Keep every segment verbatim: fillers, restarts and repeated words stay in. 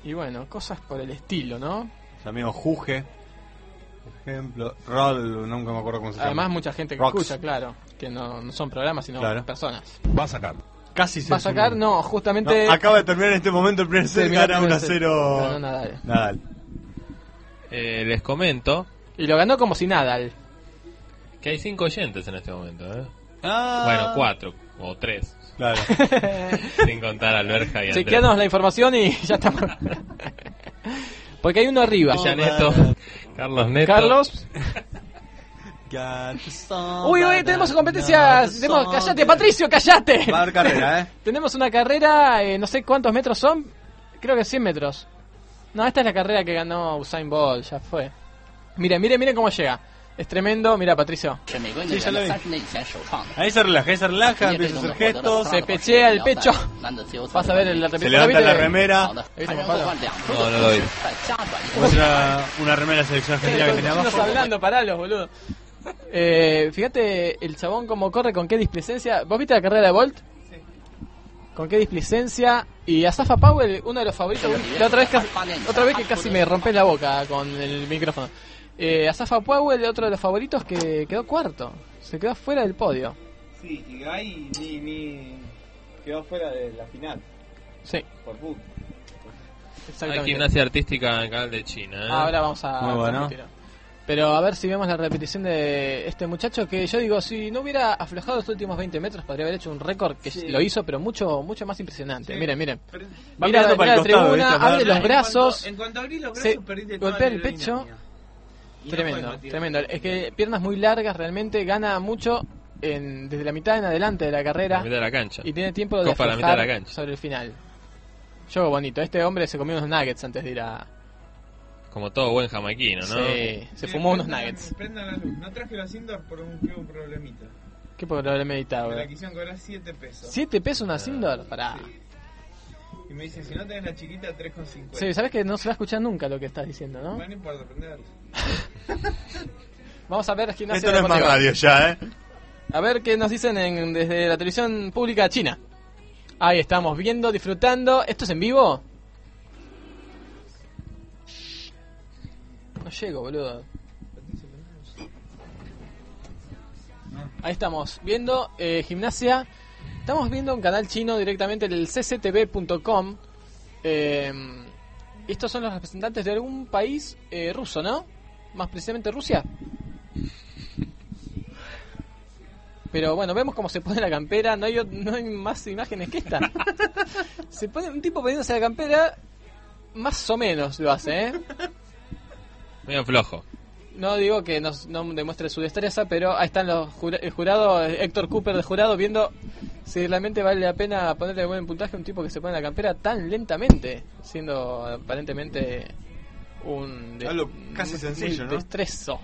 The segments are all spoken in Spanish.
Y bueno, cosas por el estilo, ¿no? Los amigos Juge, por ejemplo. Roll, nunca me acuerdo cómo se llama. Además, mucha gente que Rocks. escucha, claro. Que no, no son programas, sino Claro. personas. Va a sacar. Casi se ¿Va a sacar? sumó. No, justamente... No, acaba de terminar en este momento el primer set, terminó gana el primer uno a set. cero. Ganó Nadal. Nadal. Eh, les comento Y lo ganó como si Nadal. que hay cinco oyentes en este momento, ¿eh? Ah, Bueno, cuatro o tres, Claro. sin contar a Alberja y Andrés. Chequeanos la información y ya estamos. Porque hay uno arriba. Ya Neto, Carlos Neto. Carlos. Uy, uy, tenemos competencias. Tenemos... Callate, Patricio, callate. Va a haber carrera, ¿eh? Tenemos una carrera, eh, no sé cuántos metros son. Creo que cien metros. No, esta es la carrera que ganó Usain Bolt, ya fue. Miren, miren, miren cómo llega. Es tremendo, mira Patricio. Sí, ya lo vi. Ahí se relaja, ahí se relaja, empieza a hacer gestos. Se pechea el pecho. Vas a ver la Se repetición. levanta la ¿viste? remera. ¿Viste cómo Pablo? No, no lo vi. Muestra una remera de selección argentina que tenía Estamos abajo. hablando, paralos, boludo. Eh, fíjate el chabón como corre, con qué displicencia. ¿Vos viste la carrera de Bolt? Sí. Con qué displicencia. Y Asafa Powell, uno de los favoritos. La otra vez, casi, otra vez que casi me rompes la boca con el micrófono. Eh, Asafa Powell, otro de los favoritos que quedó cuarto. Se quedó fuera del podio. Sí, y Guy ni, ni quedó fuera de la final. Sí, Por punto. Hay exactamente. gimnasia artística en el canal de China, ¿eh? Ahora vamos a Muy bueno. transmitirlo. Pero a ver si vemos la repetición de este muchacho que yo digo, si no hubiera aflojado los últimos veinte metros podría haber hecho un récord que Sí. lo hizo, pero mucho mucho más impresionante. Sí. Miren, miren. Pero- Va Mira, mirando mira para el la costado, tribuna, ¿viste? abre Va- los En brazos, cuanto- En cuanto abrí los se brazos, perdiste toda golpea la el pecho. aerodinámica. Y no Tremendo, puedes batir. tremendo. Es que piernas muy largas realmente, gana mucho en, desde la mitad en adelante de la La carrera mitad de la cancha. y tiene tiempo de Copa la mitad aflojar de la cancha. sobre el final. Juego bonito. Este hombre se comió unos nuggets antes de ir a... Como todo buen jamaiquino, ¿no? Sí, se Sí, fumó unos prendan- nuggets. Prendan la luz. No traje los indoor por un, tuve un problemita. ¿Qué problema meditado? Me la quisieron cobrar siete pesos. ¿Siete pesos una Sindor? Pará. Y me dicen, si no tenés la chiquita, tres con cincuenta. Sí, sabes que no se va a escuchar nunca lo que estás diciendo, ¿no? Bueno, no importa, prender. Vamos a ver gimnasia Esto no es más deportiva. radio ya, ¿eh? A ver qué nos dicen en- desde la televisión pública china. Ahí estamos viendo, disfrutando. ¿Esto es en vivo? No llego, boludo. Ahí estamos viendo eh, gimnasia. Estamos viendo un canal chino directamente, el c c t v punto com. Eh, estos son los representantes de algún país eh, ruso, ¿no? Más precisamente Rusia. Pero bueno, vemos cómo se pone la campera. No hay, o- no hay más imágenes que esta. Se pone un tipo poniéndose la campera. Más o menos lo hace, ¿eh? Medio flojo. No digo que nos, no demuestre su destreza, pero ahí están los jura- el jurado, eh, Héctor Cooper del jurado, viendo si realmente vale la pena ponerle buen puntaje a un tipo que se pone la campera tan lentamente, siendo aparentemente un... de- Algo casi muy- sencillo, muy ¿no? Destrezo.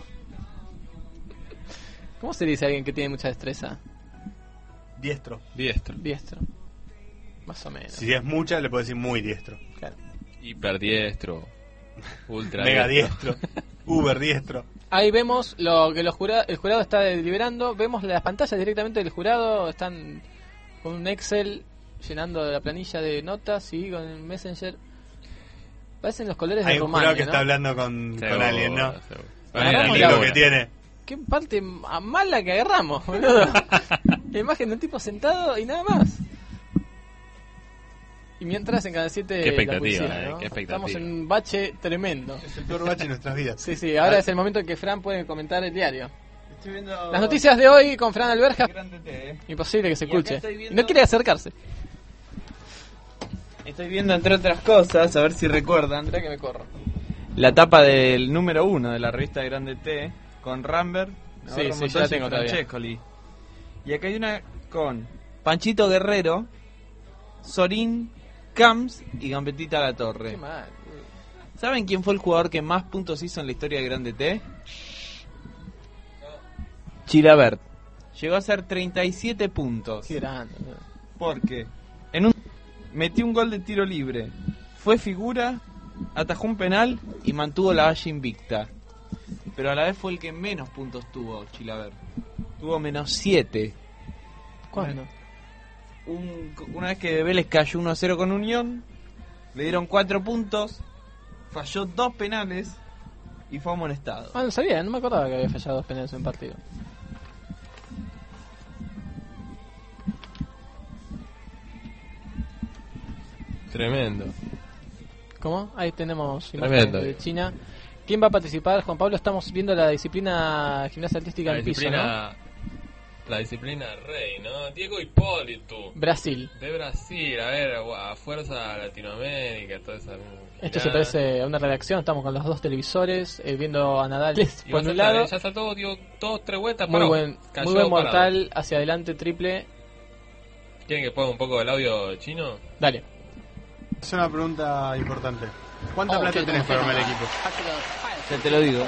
¿Cómo se dice a alguien que tiene mucha destreza? Diestro. Diestro. Diestro. Más o menos. Si es mucha, le puedo decir muy diestro. Claro. Hiperdiestro. Ultra Mega diestro. Uber diestro. Ahí vemos lo que los jura- el jurado está deliberando. Vemos las pantallas directamente del jurado. Están con un Excel llenando la planilla de notas y con el Messenger. Parecen los colores Hay de un Rumania, jurado que ¿no? está hablando con, con alguien, ¿no? Seguro. Agarramos Bueno, El la libro una. que tiene. Qué parte ma- mala que agarramos, boludo. La imagen de un tipo sentado y nada más. Y mientras en cada siete Qué expectativa, la policía, eh, ¿no? qué expectativa. Estamos en un bache tremendo. Es el peor bache de nuestras vidas. Sí, sí, ahora es el momento en que Fran puede comentar el diario. Estoy viendo... Las noticias de hoy con Fran Alberja. Grande T, eh. Imposible que se Y acá escuche. estoy viendo- Y no quiere acercarse. Estoy viendo, entre otras cosas, a ver si recuerdan, Espera que me corro. la tapa del número uno de la revista Grande T con Rambert, Sí, Navarro sí, Montoya ya la y tengo todavía. Francescoli. Y acá hay una con Panchito Guerrero, Sorín, Camps y Gambetita La Qué Torre. mal. ¿Saben quién fue el jugador que más puntos hizo en la historia de Grande T? Chilabert. Llegó a ser treinta y siete puntos. Qué grande. ¿no? Porque en un metió un gol de tiro libre, fue figura, atajó un penal y mantuvo la valla invicta. Pero a la vez fue el que menos puntos tuvo Chilabert. Tuvo menos siete. ¿Cuándo? Un- una vez que Vélez cayó uno a cero con Unión, Le dieron cuatro puntos, falló dos penales y fue amonestado. Ah, no sabía, no me acordaba que había fallado dos penales en un partido. Tremendo. ¿Cómo? Ahí tenemos Tremendo. imágenes de China. ¿Quién va a participar? Juan Pablo, estamos viendo la disciplina gimnasia artística La en piso, disciplina, ¿no? la disciplina rey, ¿no? Diego Hipólito. Brasil. De Brasil, a ver, a fuerza Latinoamérica, toda esa... Esto se parece a una redacción, estamos con los dos televisores, eh, viendo a Nadal Y por va a un saltar, lado. eh, ya saltó, dio dos, tres vueltas, Muy paró, buen, cayó muy buen parado. mortal, hacia adelante, triple. ¿Quieren que ponga un poco del audio chino? Dale. Es una pregunta importante. ¿Cuánta Oh, plata qué tenés para armar el equipo? Ya te lo digo.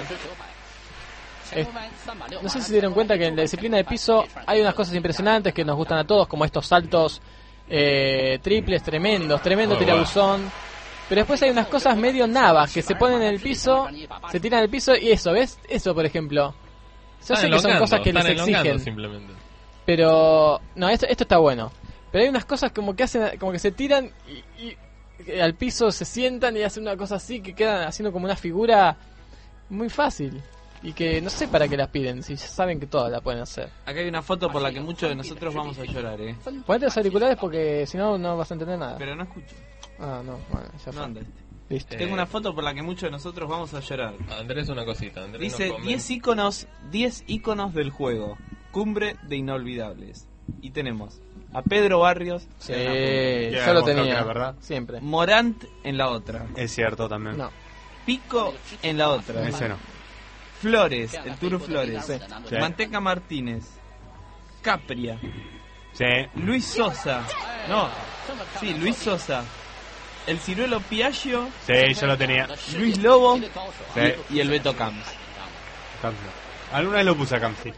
Eh, no sé si se dieron cuenta que en la disciplina de piso hay unas cosas impresionantes que nos gustan a todos, como estos saltos eh, triples tremendos, tremendo Oh, tirabuzón. Pero después hay unas cosas medio navas que se ponen en el piso, se tiran al piso y eso, ¿ves? Eso, por ejemplo. Yo Están sé que son elongando, cosas que están les elongando exigen, simplemente. pero no, esto, esto está bueno. Pero hay unas cosas como que hacen, como que se tiran y, y y al piso se sientan y hacen una cosa así que quedan haciendo como una figura muy fácil y que no sé para qué las piden si ya saben que todas la pueden hacer. Acá hay una foto por la que muchos de nosotros vamos a llorar, eh. Ponete los auriculares porque si no no vas a entender nada. Pero no escucho. Ah, no, bueno, ya No fue. anda este. Listo. Eh, Tengo una foto por la que muchos de nosotros vamos a llorar. Andrés, una cosita. Andrés Dice nos comenta- diez iconos, diez iconos del juego. Cumbre de inolvidables. Y tenemos a Pedro Barrios Sí, en una Ya yo lo demostró que tenía, era verdad. siempre. punta, Morant en la otra, Es cierto también. No, Pico en la otra, Ese no. Flores, el Turu Flores, Sí. Sí. Manteca Martínez, Capria, Sí. Luis Sosa, no, sí, Luis Sosa, el Ciruelo Piaggio, Sí, yo lo tenía. Luis Lobo Sí. y, y el Beto Camps. Campo. Alguna vez lo puse a Campi.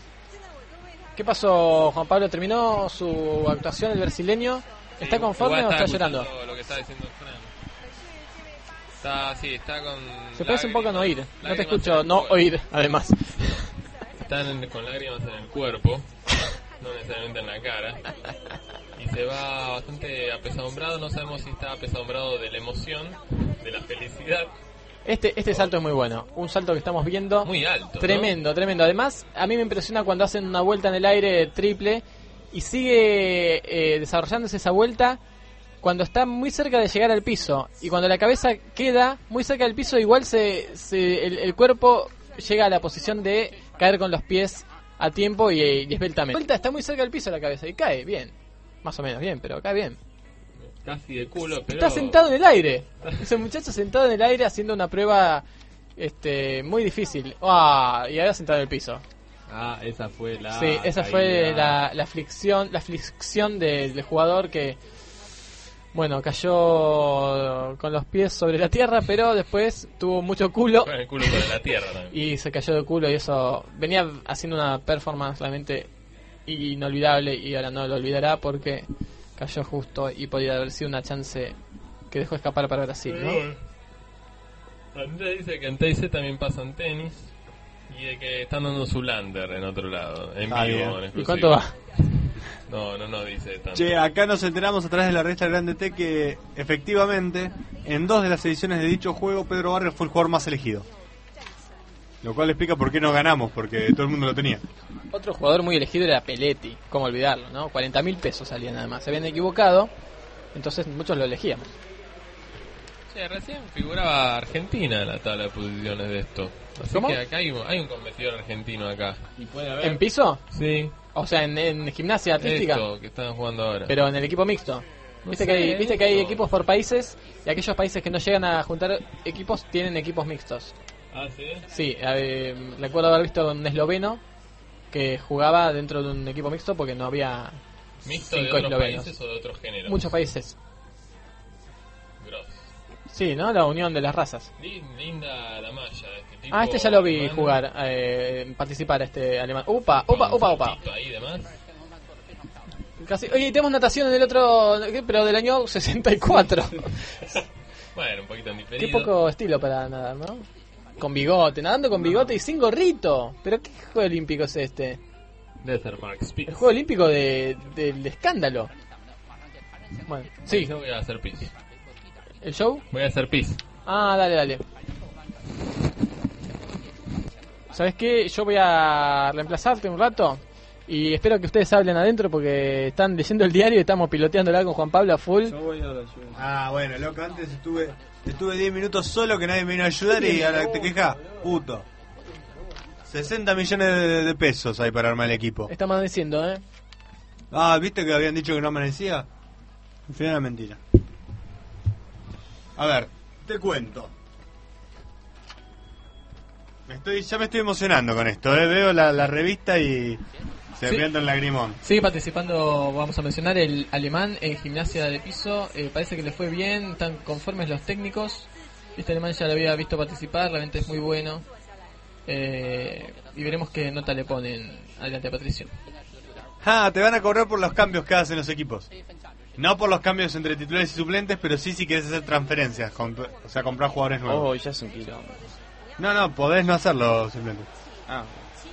¿qué pasó, Juan Pablo? ¿Terminó su actuación el brasileño? ¿Está Sí, conforme igual o está escuchando llorando? Lo que está diciendo Fran. Está, sí, está con... Se parece un poco a no oír. No te lágrimas en escucho el no cuerpo. oír, además. Están con lágrimas en el cuerpo, no necesariamente en la cara. Y se va bastante apesadumbrado, no sabemos si está apesadumbrado de la emoción, de la felicidad. Este, este salto es muy bueno. Un salto que estamos viendo. Muy alto, ¿no? Tremendo, tremendo. Además, a mí me impresiona cuando hacen una vuelta en el aire triple y sigue eh, desarrollándose esa vuelta cuando está muy cerca de llegar al piso. Y cuando la cabeza queda muy cerca del piso, igual se, se el, el cuerpo llega a la posición de caer con los pies a tiempo y, y esbeltamente. La vuelta está muy cerca del piso la cabeza y cae bien. Más o menos bien, pero cae bien. Casi de culo, pero... Está sentado en el aire. Ese muchacho sentado en el aire haciendo una prueba este muy difícil. Ah, y ahora sentado en el piso. Ah, esa fue la... Sí, esa caída. fue la, la aflicción, la aflicción del, del jugador que, bueno, cayó con los pies sobre la tierra, pero después tuvo mucho culo Con el culo sobre la tierra también. y se cayó de culo y eso venía haciendo una performance realmente inolvidable y ahora no lo olvidará porque cayó justo y podría haber sido una chance que dejó escapar para Brasil, ¿no? Andrés dice que en T I C también pasan tenis y de que están dando su lander en otro lado, en Ah, vivo, bien. en ¿Y exclusivo. cuánto va? No, no, no dice tanto. Che, acá nos enteramos a través de la revista Grande T que efectivamente en dos de las ediciones de dicho juego Pedro Barrios fue el jugador más elegido. Lo cual explica por qué no ganamos, porque todo el mundo lo tenía. Otro jugador muy elegido era Peletti, cómo olvidarlo, ¿no? cuarenta mil pesos salían nada más, se habían equivocado, entonces muchos lo elegíamos. Che, recién figuraba Argentina en la tabla de posiciones de esto. Así ¿Cómo? que acá hay un, hay un competidor argentino acá. Y puede haber... ¿En piso? Sí, O sea, en, en gimnasia artística, esto que están jugando ahora. pero en el equipo mixto. No Viste sé, que hay, viste que hay esto. equipos por países y aquellos países que no llegan a juntar equipos tienen equipos mixtos. Ah, ¿sí? Sí, eh, recuerdo haber visto un esloveno que jugaba dentro de un equipo mixto porque no había ¿Mixto de cinco otros eslovenos. países o de otros géneros? Muchos países. Gross. Sí, ¿no? La unión de las razas. Lin- Linda la malla de este tipo. Ah, este ya lo vi alemán. jugar, eh, participar este alemán. Upa, upa, Con upa, un upa. saltito ahí y demás. Casi. Oye, tenemos natación en el otro, pero del año sesenta y cuatro. Bueno, un poquito en Qué diferido. poco estilo para nadar, ¿no? Con bigote, nadando con bigote y sin gorrito. ¿Pero qué juego olímpico es este? Debe ser Mark Speed. El juego olímpico de, del escándalo. Bueno, sí. Yo voy a hacer pis. ¿El show? Voy a hacer pis. Ah, dale, dale. ¿Sabes qué? Yo voy a reemplazarte un rato y espero que ustedes hablen adentro porque están leyendo el diario y estamos piloteándola con Juan Pablo a full. Yo voy ahora, yo. Ah, bueno, loco, antes estuve estuve diez minutos solo que nadie me vino a ayudar y ahora te quejas, puto. sesenta millones de, de pesos hay para armar el equipo. Está amaneciendo, ¿eh? Ah, ¿viste que habían dicho que no amanecía? Al final era mentira. A ver, te cuento. Me estoy, ya me estoy emocionando con esto, ¿eh? Veo la, la revista y se me Sí. pianta el lagrimón. Sigue participando, vamos a mencionar, el alemán en gimnasia de piso. Eh, parece que le fue bien, están conformes los técnicos. Este alemán ya lo había visto participar, realmente es muy bueno. Eh, y veremos qué nota le ponen. Adelante, Patricio. Ah, te van a cobrar por los cambios que hacen los equipos. No por los cambios entre titulares y suplentes, pero sí si querés hacer transferencias, con- o sea, comprar jugadores nuevos. Oh, ya es un quilombo. No, no, podés no hacerlo simplemente. Ah,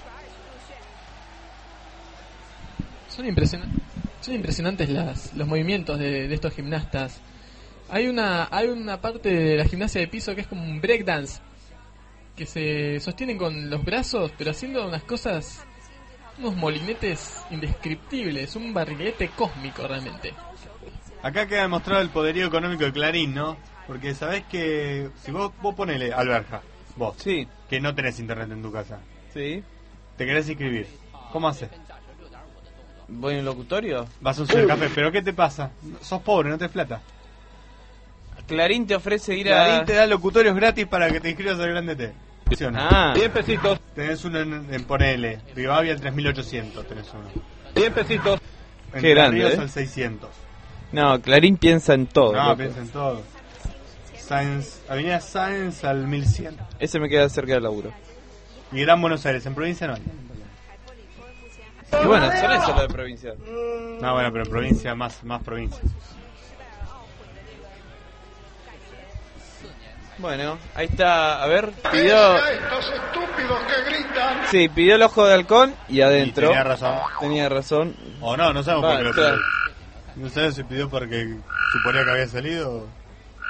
Son, impresionan- son impresionantes las, los movimientos de, de estos gimnastas. Hay una, hay una parte de la gimnasia de piso que es como un breakdance, que se sostienen con los brazos, pero haciendo unas cosas, unos molinetes indescriptibles, un barrilete cósmico realmente. Acá queda demostrado el poderío económico de Clarín, ¿no? Porque sabés que si vos, vos ponele, Alberja, vos, sí, que no tenés internet en tu casa, sí. te querés inscribir, ¿cómo haces? ¿Voy en el locutorio? Vas a un cibercafé, pero ¿qué te pasa? Sos pobre, no tenés plata. Clarín te ofrece ir a... Clarín te da locutorios gratis para que te inscribas al Grande T. Funciona. Ah, diez pesitos, Tenés uno en, en ponele, Rivadavia al tres mil ochocientos tenés uno. diez pesitos. En Qué grande, Ríos ¿eh? al seiscientos. no, Clarín piensa en todo. No, loco. piensa en todo. Sáenz, Avenida Sáenz al mil cien. Ese me queda cerca del laburo. Y Gran Buenos Aires, en provincia no hay. Y bueno, son eso lo de provincia. No, bueno, pero en provincia, más, más provincia. Bueno, ahí está, a ver, pidió... Sí, pidió el ojo de halcón y adentro. Y tenía razón. Tenía razón. O no, no sabemos Ah, por qué lo claro. pidió. No sabemos si pidió porque suponía que había salido. o-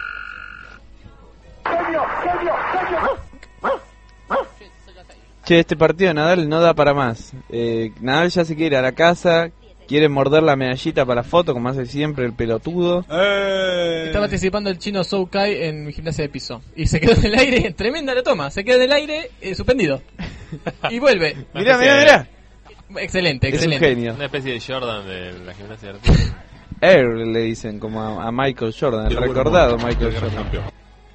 Che, este partido de Nadal no da para más. Eh, Nadal ya se quiere ir a la casa, quiere morder la medallita para la foto, como hace siempre el pelotudo. ¡Eh! Está participando el chino Zhou Kai en gimnasia de piso. Y se quedó en el aire, tremenda la toma, se queda en el aire, eh, suspendido. Y vuelve. Mirá, mirá, mirá. Excelente, Es un excelente. genio. Una especie de Jordan de la gimnasia artística. Air le dicen como a, a Michael Jordan, el recordado Michael Jordan.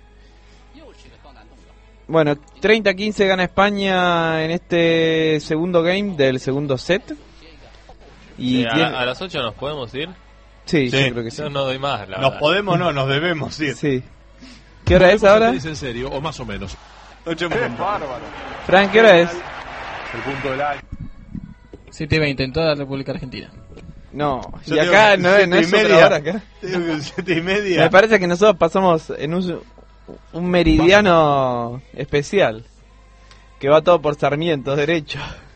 Bueno, treinta a quince gana España en este segundo game del segundo set. Y Sí, a, tiene- a las ocho nos podemos ir. sí, Sí. yo creo que sí. Yo no doy más, la Nos verdad. podemos, no, nos debemos ir. Sí. ¿Qué hora es ahora? en serio, o más o menos. Ocho en punto. Frank, ¿qué hora es? El punto del año. siete y veinte en toda la República Argentina. No, Yo y digo acá que no, es- no siete es y otra media. hora acá. Te digo que siete y media. Me parece que nosotros pasamos en un, un meridiano especial. Que va todo por Sarmiento, derecho.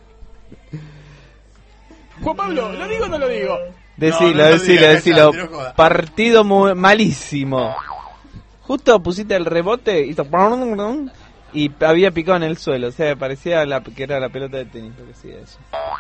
Juan Pablo, ¿lo digo o no lo digo? Decilo, no lo decilo, digas, decilo. cállate, no jodas. Partido muy malísimo. Justo pusiste el rebote, hizo y había picado en el suelo. O sea, parecía la, que era la pelota de tenis. Lo que hacía eso.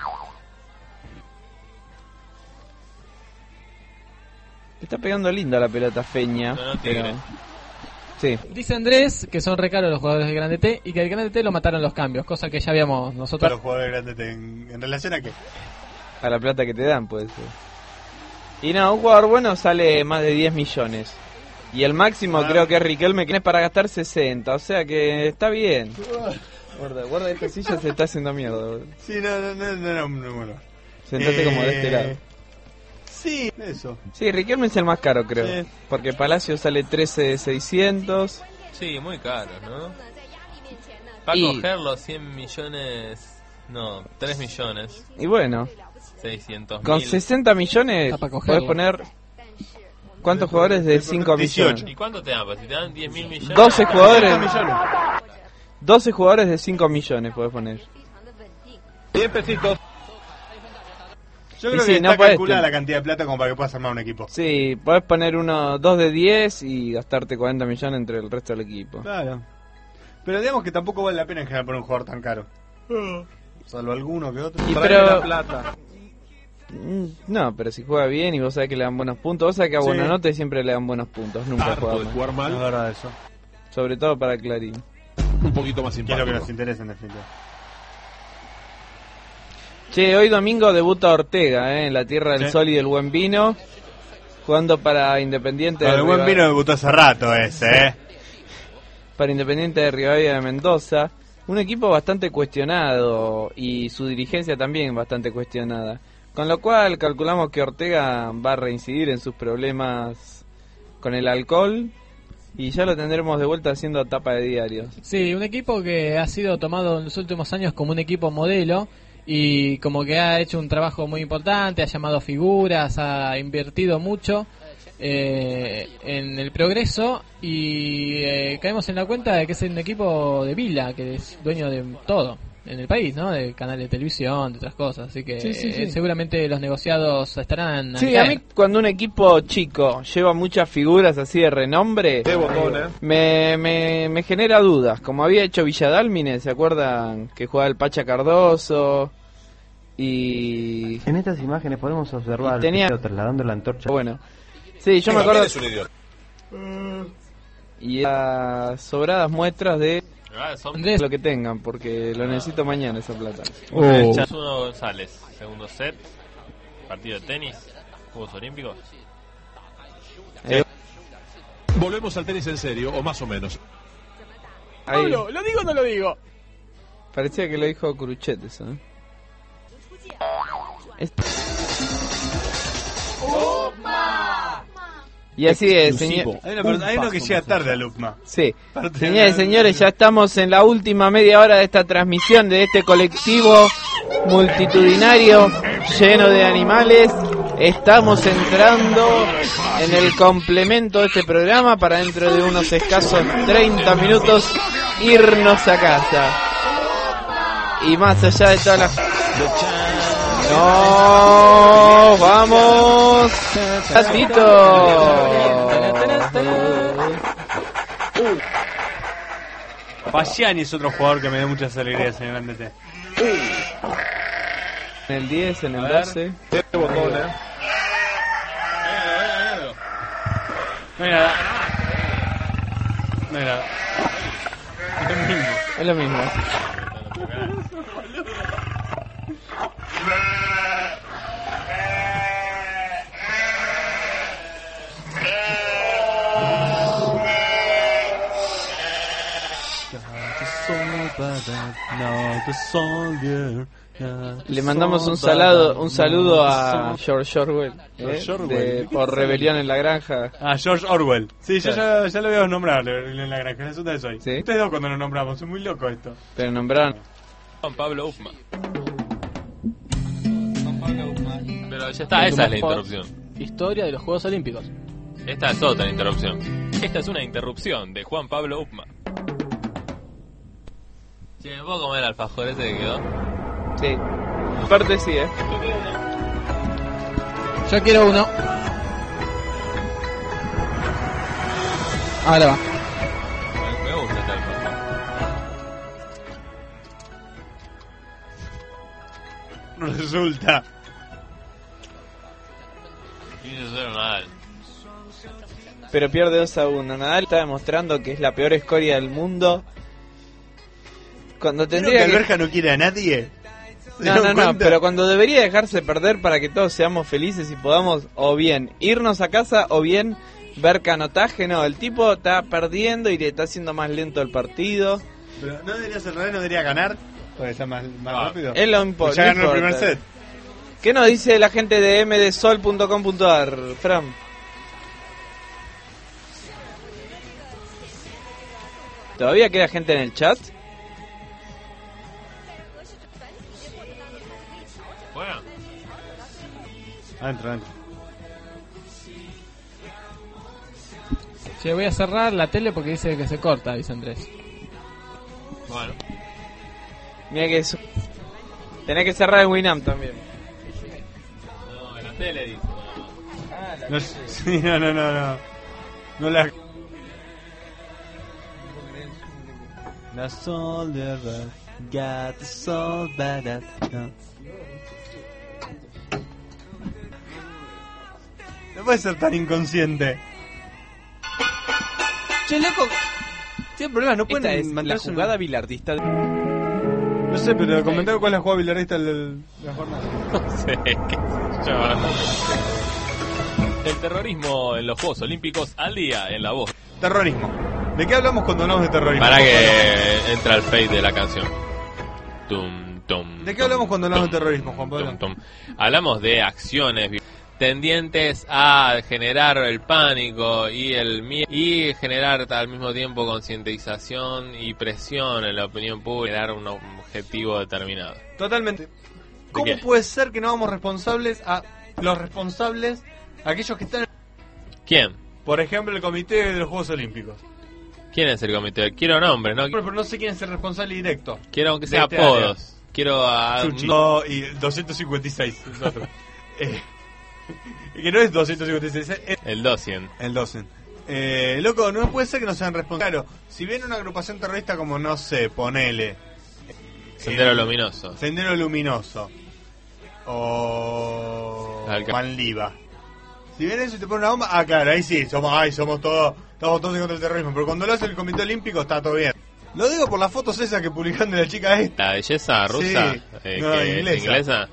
Está pegando linda la pelota Feña. No, no, pero... Tigre. Sí. Dice Andrés que son recaros los jugadores del Grande T y que el Grande T lo mataron los cambios, cosa que ya habíamos Para nosotros. los jugadores grandes en, en relación a qué. A la plata que te dan, puede ser. Y no, un jugador bueno sale más de diez millones. Y el máximo Ah. creo que es Riquelme, que es para gastar sesenta. O sea que está bien. Guarda, guarda, esta silla se está haciendo mierda. boludo. Sí, no, no, no, no, no, no, bueno. Sentate como de este Eh, lado. Sí, eso. Sí, Riquelme es el más caro, creo. Sí. Porque Palacio sale trece de seiscientos. Sí, muy caro, ¿no? Va a Y- coger los cien millones... No, tres millones. Y bueno, seiscientos con mil. sesenta millones Está pa' podés cogerlo. poner... ¿Cuántos jugadores de cinco dieciocho. millones? ¿Y cuánto te dan? Pues si te dan diez mil millones... doce jugadores. sesenta millones. doce jugadores de cinco millones podés poner. diez pesitos. Yo Y creo sí, que no está podés calculada ten- la cantidad de plata como para que puedas armar un equipo. Sí, podés poner uno dos de diez y gastarte cuarenta millones entre el resto del equipo. Claro. Pero digamos que tampoco vale la pena en general poner un jugador tan caro. Salvo alguno que otro. Y Traeme pero- la plata. Mm, No, pero si juega bien y vos sabés que le dan buenos puntos, vos sabés que a Sí. Buonanotte siempre le dan buenos puntos, nunca Harto juega de mal. jugar Es mal. verdad eso. Sobre todo para Clarín. Un poquito más Que es lo que simpático. nos interesa en definitiva. Che, hoy domingo debuta Ortega, ¿eh? En la Tierra del Sí. Sol y del Buen Vino, jugando para Independiente Para de el buen Riva- vino debutó hace rato ese, ¿eh? para Independiente de Rivadavia de Mendoza. Un equipo bastante cuestionado y su dirigencia también bastante cuestionada. Con lo cual calculamos que Ortega va a reincidir en sus problemas con el alcohol y ya lo tendremos de vuelta haciendo tapa de diarios. Sí, un equipo que ha sido tomado en los últimos años como un equipo modelo y como que ha hecho un trabajo muy importante, ha llamado figuras, ha invertido mucho eh, en el progreso y eh, caemos en la cuenta de que es un equipo de Vila, que es dueño de todo en el país, ¿no? De canales de televisión, de otras cosas, así que Sí, sí, sí. eh, seguramente los negociados estarán al Sí, a caer. mí cuando un equipo chico lleva muchas figuras así de renombre, De botones. me, me, me genera dudas. Como había hecho Villadálmine, ¿se acuerdan? Que jugaba el Pacha Cardoso y... En estas imágenes podemos observar Y al tenía- Pícaro trasladando la antorcha. Bueno, sí, yo me acuerdo... Es un idiota. Y las sobradas muestras de Ah, son Andrés, lo que tengan, porque lo necesito mañana esa plata. Oh. Chasuno González, segundo set, partido de tenis, Juegos Olímpicos. Volvemos al tenis en serio, o más o menos. Ahí, Pablo, ¿lo digo o no lo digo? parecía que lo dijo Cruchet eso, ¿eh? Es- Y así es, señor. Hay, una persona- hay uno que llega tarde al UPMA. Sí, Parte señores y de- señores, ya estamos en la última media hora de esta transmisión de este colectivo multitudinario lleno de animales. Estamos entrando en el complemento de este programa para dentro de unos escasos treinta minutos irnos a casa. Y más allá de todas las... ¡No! ¡Vamos! ¡Gatito! Pagliani es otro jugador que me da muchas alegrías, señor Andete. En el diez, en el A ver. doce. De botones. No hay nada. No hay nada. Es lo mismo. Es lo mismo. Le mandamos un salado, un saludo a George Orwell, ¿eh? George Orwell. de- por Rebelión en la Granja. Ah, George Orwell. Sí, yo ya, ya lo voy a nombrar en la granja. Es una de hoy. ¿Sí? Ustedes dos cuando lo nombramos. Es muy loco esto. Pero nombraron. Juan Pablo Ufma. Pero ya está, esa es la interrupción. Historia de los Juegos Olímpicos. Esta es otra interrupción. Esta es una interrupción de Juan Pablo Ufma. Che, ¿me puedo comer el alfajor ese que quedó? Sí. En parte sí, ¿eh? Yo quiero uno. Ahora va. Me me gusta este alfajor. Resulta. Quiso ser Nadal. Pero pierde dos a uno. Nadal está demostrando que es la peor escoria del mundo. Cuando ¿Creo que tendría que... Alberja no quiere a nadie? ¿Se No, dan no, no, cuenta? pero cuando debería dejarse perder para que todos seamos felices y podamos o bien irnos a casa o bien ver canotaje, no, el tipo está perdiendo y le está haciendo más lento el partido. Pero no debería ser raro, no debería ganar. Puede ser más, más Ah, rápido. Es lo impo- Ya no ganó el primer importa. set. ¿Qué nos dice la gente de m d sol punto com punto a r, Fran? ¿Todavía queda gente en el chat? Bueno, Adentro, adentro. Che, voy a cerrar la tele porque dice que se corta, dice Andrés. bueno. Mira que eso. Tenés que cerrar el Winamp también. tele, dice. Ah, la No, tele. sí, no, no, no, no. No la... La sol de verdad, got the soul bad, no. No puede ser tan inconsciente. Che, loco. Tienen problemas, no Esta pueden es la mantenerse en- jugada bilardista. No sé, pero comentame cuál es la jugada bilardista del- de la jornada. No sé, qué sé yo. El terrorismo en los Juegos Olímpicos al día en la voz. Terrorismo. ¿De qué hablamos cuando hablamos de terrorismo? Para que entra el fade de la canción. Tum, tum, ¿De qué tum, hablamos cuando hablamos tum, de terrorismo, Juan Pablo? tum, tum. Hablamos de acciones tendientes a generar el pánico y el miedo y generar al mismo tiempo concientización y presión en la opinión pública, dar un objetivo determinado. Totalmente. ¿Cómo qué? puede ser que no vamos responsables a los responsables, aquellos que están, ¿Quién? por ejemplo, el comité de los Juegos Olímpicos? ¿Quién es el comité? Quiero nombres, ¿no? Pero, pero no sé quién es el responsable directo. Quiero aunque de sea este apodos. Quiero a Sushi. no, No, y doscientos cincuenta y seis. es otro. eh, que no es doscientos cincuenta y seis, es el Docien. el docen. Eh, loco, no puede ser que no sean responsables. Claro, si viene una agrupación terrorista como, no sé, ponele. Sendero el- Luminoso. Sendero Luminoso. O. Alca- Manliva. Si viene eso y te pone una bomba, ah, claro, ahí sí, somos, ay, somos todos, estamos todos en contra del terrorismo. Pero cuando lo hace el Comité Olímpico está todo bien. Lo digo por las fotos esas que publican de la chica esta. La belleza rusa, Sí. eh, No, que inglesa. es inglesa.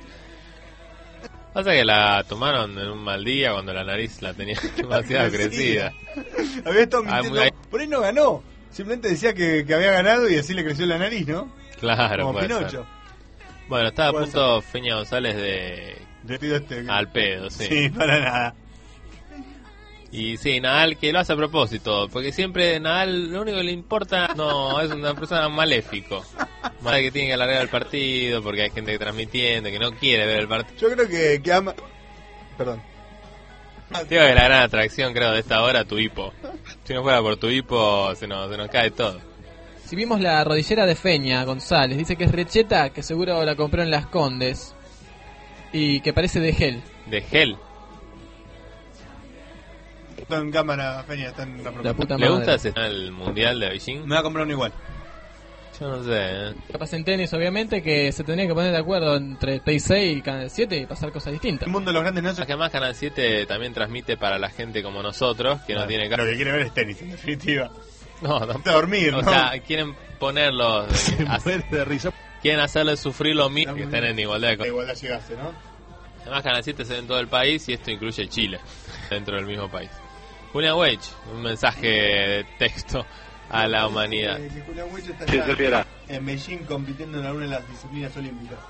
Pasa que la tomaron en un mal día cuando la nariz la tenía demasiado crecida. Había estado Ah, mintiendo. muy- Por ahí no ganó. Simplemente decía que, que había ganado y así le creció la nariz, ¿no? Claro, Como puede Pinocho. ser. Bueno, estaba a Puede punto Feña González de De pido este. al pedo, sí. Sí, para nada. Y sí, Nadal que lo hace a propósito, porque siempre Nadal lo único que le importa, no, es una persona maléfico. Más que tiene que alargar el partido, porque hay gente que transmitiendo, que no quiere ver el partido. Yo creo que, que ama. Perdón. Digo que la gran atracción, creo, de esta hora, tu hipo. Si no fuera por tu hipo, se nos, se nos cae todo. Si vimos la rodillera de Feña González, dice que es recheta, que seguro la compró en Las Condes. Y que parece de gel. De gel. Está en cámara, Peña, está en la La propia. puta ¿Le madre. gusta ese el mundial de Beijing? Me va a comprar uno igual. Yo no sé, ¿eh? Capaz en tenis, obviamente, que se tendría que poner de acuerdo entre T seis y Canal siete y pasar cosas distintas. El mundo de los grandes no es Que más Canal siete también transmite para la gente como nosotros, que no tiene Lo cara. que quiere ver es tenis, en definitiva. No, Está a tampoco. dormir, O ¿no? sea, quieren ponerlos, Se hacer- muere de risa. quieren hacerle sufrir lo mismo que estén en igualdad de La condiciones. igualdad llegaste, ¿no? Además, Canal siete se ve en todo el país y esto incluye Chile, dentro del mismo país. Julian Weich, un mensaje de texto a la humanidad. Eh, que Julián Huicho está ya en Beijing compitiendo en alguna de las disciplinas olímpicas.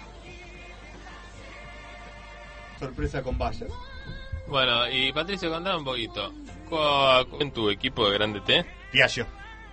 Sorpresa con Bayer. Bueno, y Patricio, contame un poquito. ¿Cuál en tu equipo de Grande T? Piaggio.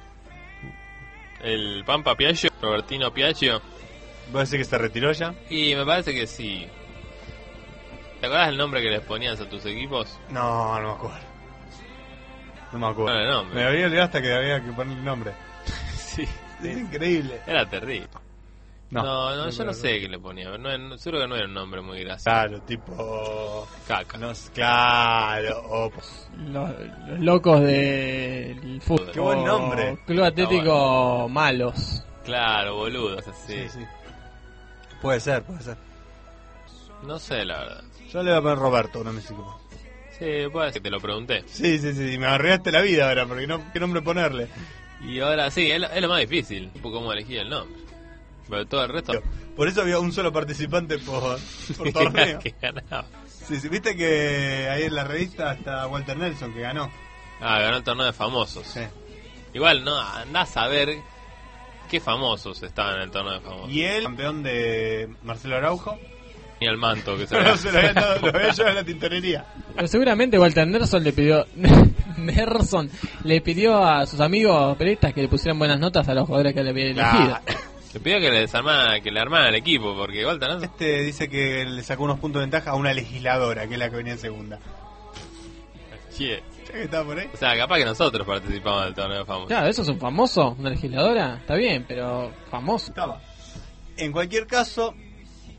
¿El Pampa Piaggio? ¿Robertino Piaggio? ¿Vos decís que se retiró ya? Y me parece que sí. ¿Te acordás el nombre que les ponías a tus equipos? No, no me acuerdo. No me acuerdo. No, el nombre. Me había olvidado hasta que había que ponerle nombre. Sí. Es increíble. Era terrible. No, no, yo no acuerdo. sé qué le ponía. No, no- seguro que no era un nombre muy gracioso. Claro, tipo. Caca. No sé, claro. O, Los, los locos del fútbol. Qué buen nombre. Club Atlético Malos. Claro, boludos, así. sí, sí. Puede ser, puede ser. No sé, la verdad. Yo le voy a poner Roberto, no me sé cómo. Sí, puede ser que te lo pregunté. Sí, sí, sí. Me arreglaste la vida ahora, porque no, ¿qué nombre ponerle? Y ahora sí, es lo, es lo más difícil. Cómo elegir el nombre. Pero todo el resto. Por eso había un solo participante por, por torneo. que ganaba. Sí, sí, viste que ahí en la revista está Walter Nelson, que ganó. Ah, ganó el torneo de famosos. Sí. Igual, no, andás a ver qué famosos estaban en el torneo de famosos. Y él, campeón de Marcelo Araujo, Y el manto que se pero ve. se lo habían dado, lo había llevado a la tintorería. Pero seguramente Walter Nelson le pidió Nelson le pidió a sus amigos periodistas que le pusieran buenas notas a los jugadores que le había elegido. Ah, Le pidió que le desarmara, que le armara el equipo, porque Walter Nelson. este dice que le sacó unos puntos de ventaja a una legisladora, que es la que venía en segunda. Che. ¿Ya que estaba por ahí? O sea, capaz que nosotros participamos del torneo de famosos. Claro, eso es un famoso, una legisladora, está bien, pero famoso. Estaba. En cualquier caso,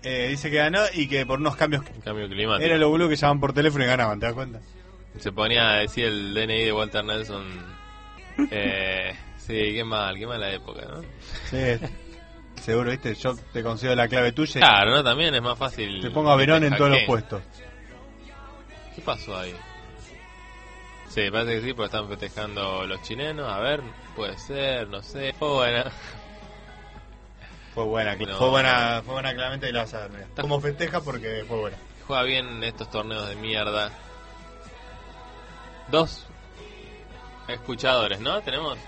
eh, dice que ganó y que por unos cambios. Cambio climático. Era lo boludo que llamaban por teléfono y ganaban, ¿te das cuenta? Se ponía a decir el D N I de Walter Nelson. Eh, sí, qué mal, qué mala época, ¿no? Sí. Seguro, viste, yo te concedo la clave tuya. Claro, ¿no? También es más fácil. Te pongo a Verón en todos los hackeen. puestos. ¿Qué pasó ahí? Sí, parece que sí, porque están festejando los chilenos. A ver, puede ser, no sé. Fue buena. Fue buena, No. fue buena, fue buena claramente y la vas a ver, mira. Como festeja porque fue buena. Juega bien estos torneos de mierda. Dos escuchadores, ¿no? Tenemos.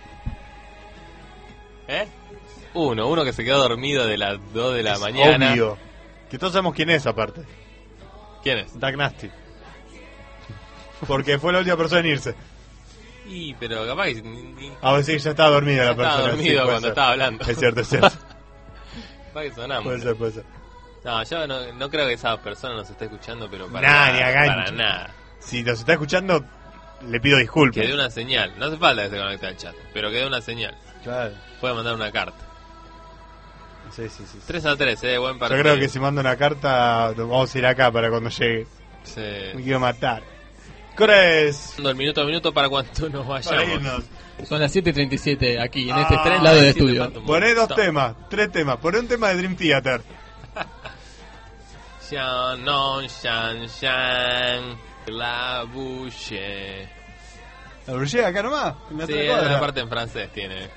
¿Eh? Uno, uno que se quedó dormido de las dos de la Es mañana. obvio. Que todos sabemos quién es aparte. ¿Quién es? Doug Nasty. Porque fue la última persona en irse. Y, pero capaz que. ni- ni- A ver si ya estaba dormida la Estaba persona. dormido sí, puede cuando ser. estaba hablando. Es cierto, es cierto. Capaz que sonamos. Puede ser, puede ser. No, yo no, no creo que esa persona nos esté escuchando, pero para Nah, ni a nada. gancho. Para nada. Si nos está escuchando, le pido disculpas. Que dé una señal. No hace falta que se conecte al chat, pero que dé una señal. Claro. Puede mandar una carta. Sí, sí, sí. tres a tres, eh, buen Yo partido. creo que si manda una carta, nos vamos a ir acá para cuando llegue. Sí. Me quiero matar. ¿Qué hora es? El minuto a minuto para cuando nos Para vayamos. irnos. Son las siete y treinta y siete aquí, en Ah, este extremo lado del siete estudio. falta un Poné dos montón. temas, tres temas. Poné un tema de Dream Theater. Shan, non, shan, shan, la bouche. ¿La brullé acá nomás? En la Sí, otra es cuadra. una parte en francés tiene.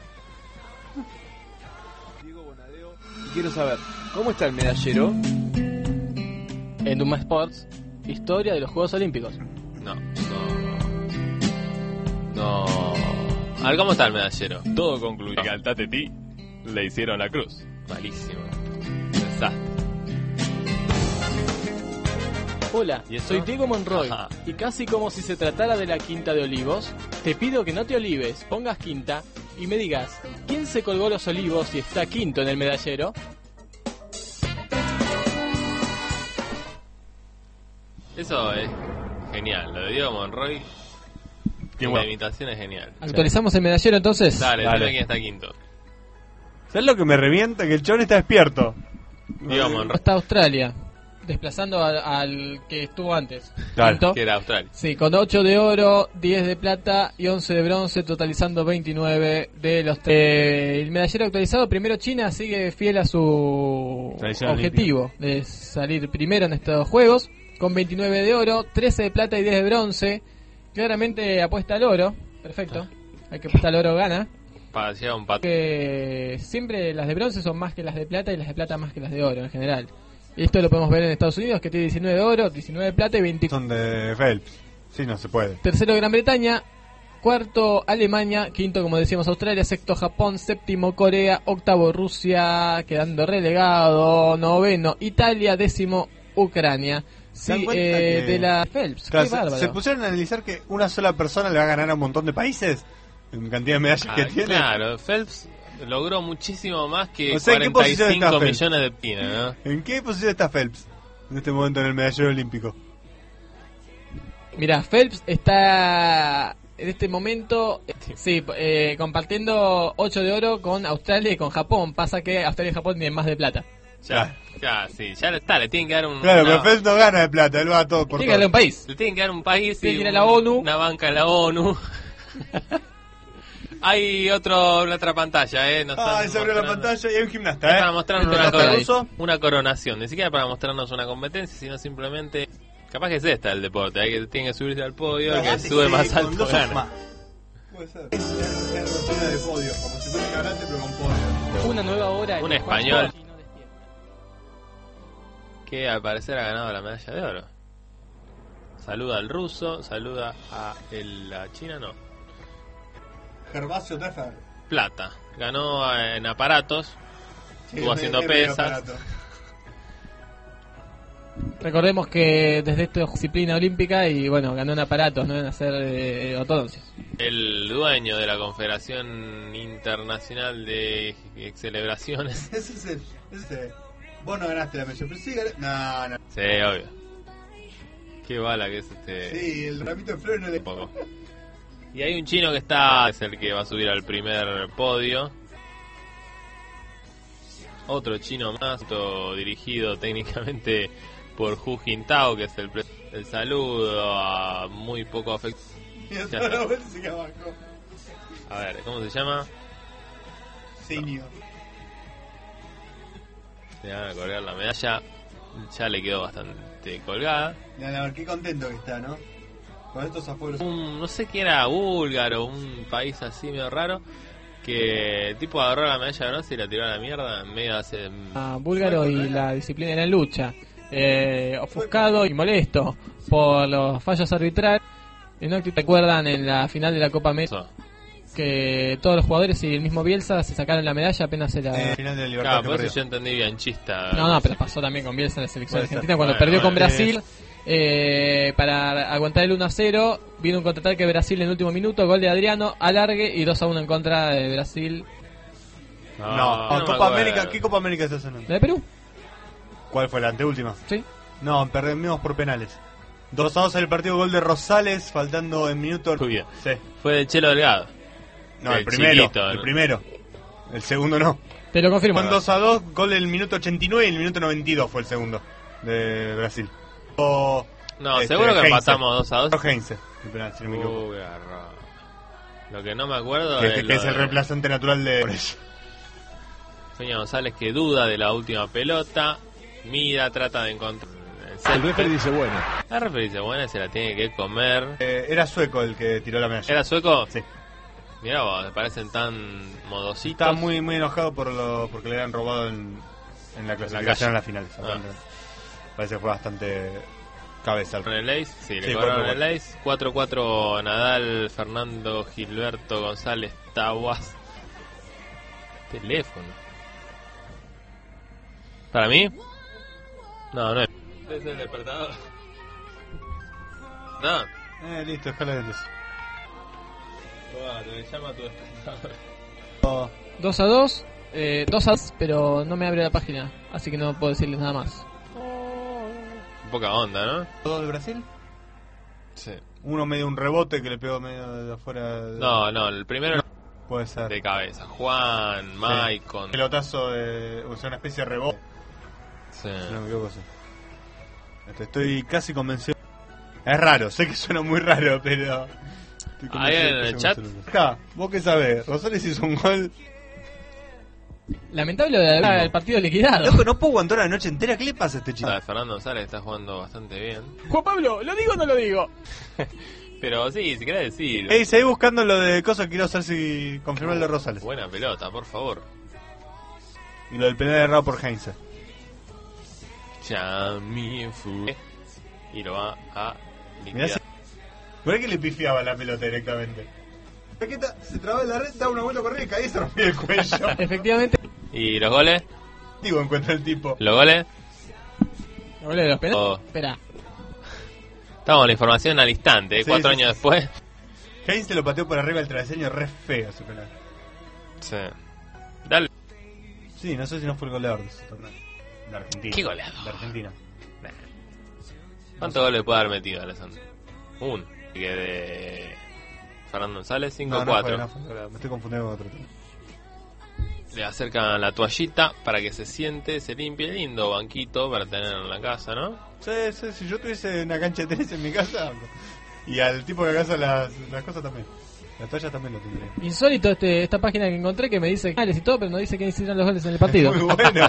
Y quiero saber, ¿cómo está el medallero? En Duma Sports, historia de los Juegos Olímpicos. No, no. No. A ver, ¿cómo está el medallero? Todo concluido. Cantate ti, le hicieron la cruz. Malísimo. Desastre. Hola, ¿Y eso? soy Diego Monroy Ajá. y casi como si se tratara de la Quinta de Olivos, te pido que no te olives, pongas quinta y me digas, ¿quién se colgó los olivos y está quinto en el medallero? Eso es genial. Lo de Diego Monroy. Qué La bueno. imitación es genial. ¿Actualizamos el medallero entonces? Dale, Dale. dime quién está quinto. ¿Sabes lo que me revienta? Que el chabón está despierto. Diego Monroy, Está Australia, desplazando al, al que estuvo antes. Claro, Quinto. que era Australia. Sí, con ocho de oro, diez de plata y once de bronce, totalizando veintinueve de los tres. El medallero actualizado, primero China, sigue fiel a su Tradición objetivo de salir primero en estos juegos, con veintinueve de oro, trece de plata y diez de bronce. Claramente apuesta al oro, perfecto. Hay que apostar al oro, gana. Para llegar a un pato. Que siempre las de bronce son más que las de plata y las de plata más que las de oro en general. Y esto lo podemos ver en Estados Unidos, que tiene diecinueve de oro, diecinueve de plata y veinticuatro. Son de Phelps. Sí, no se puede. Tercero Gran Bretaña, cuarto Alemania, quinto como decíamos Australia, sexto Japón, séptimo Corea, octavo Rusia, quedando relegado, noveno Italia, décimo Ucrania. ¿Se dan Sí, cuenta eh, que- de la Phelps, Claro, qué se, bárbaro. se pusieron a analizar que una sola persona le va a ganar a un montón de países en cantidad de medallas Ah, que tiene. claro, Phelps logró muchísimo más que O sea, ¿en qué cuarenta y posición está cinco Phelps? millones de pinas, ¿no? ¿En qué posición está Phelps en este momento en el medallero olímpico? Mira, Phelps está en este momento, sí, eh, compartiendo ocho de oro con Australia y con Japón. Pasa que Australia y Japón tienen más de plata. Ya, ya, sí, ya está, le tienen que dar un... Claro, una- pero Phelps no gana de plata, él va a todo por Tiene que darle todo. un país. Le tienen que dar un país Tiene y que ir a la un- ONU. una banca en la ONU. Hay otro, otra pantalla, ¿eh? Nos Ah, están se abrió la mostrando- pantalla y hay un gimnasta, Es ¿eh? para mostrarnos ¿Este una, gimnasta coro- ruso? una coronación, ni siquiera para mostrarnos una competencia, sino simplemente... Capaz que es esta el deporte, hay que tiene que subirse al podio, el que Karate, sube sí, más con alto dos gana. más. Puede ser. Es una rutina de podio, como si fuera karate pero con podio. Una nueva hora. en Un el español. cual- no despierta. Que al parecer ha ganado la medalla de oro. Saluda al ruso, saluda a el- la china, no. Gervasio Teffer. Plata. Ganó eh, en aparatos, Sí, estuvo es haciendo medio- medio pesas. aparato. Recordemos que desde esta disciplina olímpica y bueno, ganó en aparatos, no en hacer eh, ortodoncias. El dueño de la Confederación Internacional de Celebraciones. Ese es el. Ese. Vos no ganaste la medalla, pero sí ganaste. No, no. Sí, obvio. Qué bala que es este. Sí, el ramito de flores no le. Un poco. Y hay un chino que está, es el que va a subir al primer podio. otro chino más, dirigido técnicamente por Hu Jintao, que es el, pre- el saludo a muy poco afecto. A ver, ¿cómo se llama? Senior. Le van a colgar la medalla, ya le quedó bastante colgada. A ver, qué contento que está, ¿no? Con estos afueros. Un, no sé qué era, búlgaro, un país así medio raro, que tipo agarró la medalla de bronce y la tiró a la mierda en medio de hace... Ah, búlgaro y la disciplina de la lucha. Eh, ofuscado y molesto por los fallos arbitrales. ¿No te recuerdan en la final de la Copa América que todos los jugadores y el mismo Bielsa se sacaron la medalla apenas se la... Eh, final de la Libertad. Claro, por eso yo entendí bien chista. No, no, pero pasó también con Bielsa en la selección Puede ser. argentina cuando Bueno, perdió bueno, con Brasil. Eh, para aguantar el uno a cero, vino un contraataque de Brasil en el último minuto, gol de Adriano, alargue y dos a uno en contra de Brasil. No, No, no me Copa acuerdo. América, ¿qué Copa América estás hablando? ¿La de Perú? ¿Cuál fue la anteúltima? Sí. No, perdimos por penales. dos a dos en el partido, gol de Rosales, faltando en minutos. Muy bien. Sí. Fue de Chelo Delgado. No, el, El primero, chiquito, el ¿no? primero. El segundo no. Te lo confirmo. Fue dos a dos, gol en el minuto ochenta y nueve y el minuto noventa y dos fue el segundo de Brasil. O, No, este, seguro que Heinze. empatamos dos a dos. Heinze, el penal, si no me equivoco. Uy, garra. Lo que no me acuerdo que, es, que lo es el de reemplazante natural de... Por eso. Peña González, que duda de la última pelota. Mida, trata de encontrar el El césped. referee dice bueno. La referencia buena, se la tiene que comer. Eh, era sueco el que tiró la medalla. ¿Era sueco? Sí. Mirá vos, me parecen tan modositos. Está muy muy enojado por lo porque le habían robado en, en la clasificación calle. a la final. Ah. Parece que fue bastante cabeza. ¿Con el ace? Sí, le Sí, cobraron cuatro el ace. cuatro cuatro Nadal, Fernando, Gilberto, González, Taguas. Teléfono. ¿Para mí? No, no es. Es el despertador. No. Eh, listo, déjala dentro. Te llama tu despertador. Oh, dos a dos, eh, dos a dos, pero no me abre la página, así que no puedo decirles nada más. Poca onda, ¿no? ¿Dos de Brasil? Sí. Uno medio un rebote que le pegó medio de afuera. de- No, no, el primero Puede ser. de cabeza. Juan, Mike, con... Pelotazo de. O sea, una especie de rebote. Sí. Si no me equivoco, sí. Este, Estoy casi convencido. Es raro, sé que suena muy raro, pero. estoy convencido Ahí en que el es chat. un celular. Acá, vos qué sabés. Rosales hizo un gol. Lamentable de haber el partido liquidado. Loco, no puedo aguantar la noche entera. ¿Qué le pasa a este chico? La de Fernando González está jugando bastante bien. Juan Pablo, ¿lo digo o no lo digo? Pero sí, si querés decir. Ey, seguí buscando lo de cosas. Quiero saber si confirmar el de Rosales. Buena pelota, por favor. Y lo del penal errado por Heinze. Yami Fu. Y lo va a Mirá liquidar. si... ¿Por qué le pifiaba la pelota directamente? Paqueta se traba en la red, da una vuelta por arriba y caí y se rompió el cuello. Efectivamente, ¿Y los goles? Digo, encuentra el tipo. ¿Los goles? el gol de los penales. Oh. Espera, Estamos con la información al instante, ¿eh? Sí, cuatro sí, años sí. después. Heinze lo pateó por arriba del travesaño, re feo su penal. Sí. Dale. Sí, no sé si no fue el goleador de ese torneo. De Argentina. ¿Qué goleador? De Argentina. ¿Cuántos goles puede haber metido, Alessandro? Un. Que de Fernando González, cinco No, no cuatro. fue, no fue el goleador. Me estoy confundiendo con otro tema. Le acercan la toallita para que se siente, se limpie. Lindo banquito para tener en la casa, ¿no? Sí, sí, si yo tuviese una cancha de tenis en mi casa, y al tipo que casa las, las cosas también. Las toallas también lo tendría. insólito este, esta página que encontré que me dice goles y todo, pero no dice quién hicieron los goles en el partido. Muy bueno.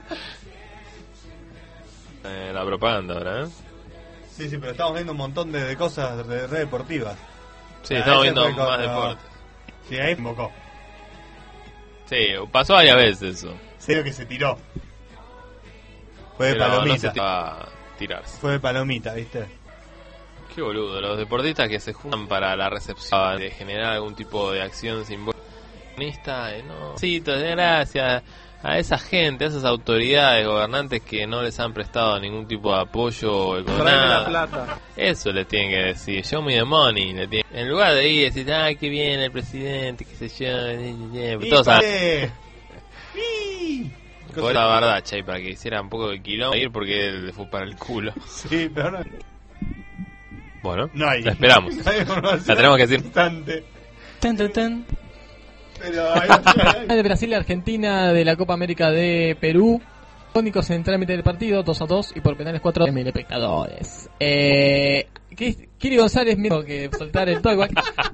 Eh, la propaganda ahora, ¿eh? Sí, sí, pero estamos viendo un montón de, de cosas de red deportivas. Sí, Ah, estamos ese viendo fue con- más no. deportes. Sí, ahí invocó. Sí, pasó varias veces eso. Serio que se tiró. Fue de Pero no palomita. se te va a tirarse. Fue de palomita, ¿viste? Qué boludo, los deportistas que se juntan para la recepción de generar algún tipo de acción simbólica. Eh, no. Sí, gracias a esa gente, a esas autoridades gobernantes que no les han prestado ningún tipo de apoyo Tráeme económico. la plata. Eso les tienen que decir, show me the money. Le tienen- En lugar de ir y decir, ay, qué bien el presidente, qué sé yo. ¡Y Todos a... pare! ¡Y! Por la verdad, Chay, para que hiciera un poco de quilombo ir porque le fue para el culo. Sí, pero no, Bueno, no hay. la esperamos. No hay información La tenemos que decir. constante. Tan, tan, tan. Pero ahí- de Brasil y Argentina de la Copa América de Perú. Tónicos en trámite del partido, dos a dos y por penales cuatro mil espectadores. Eh, ¿qué- Kiri González, mira que soltar el todo igual.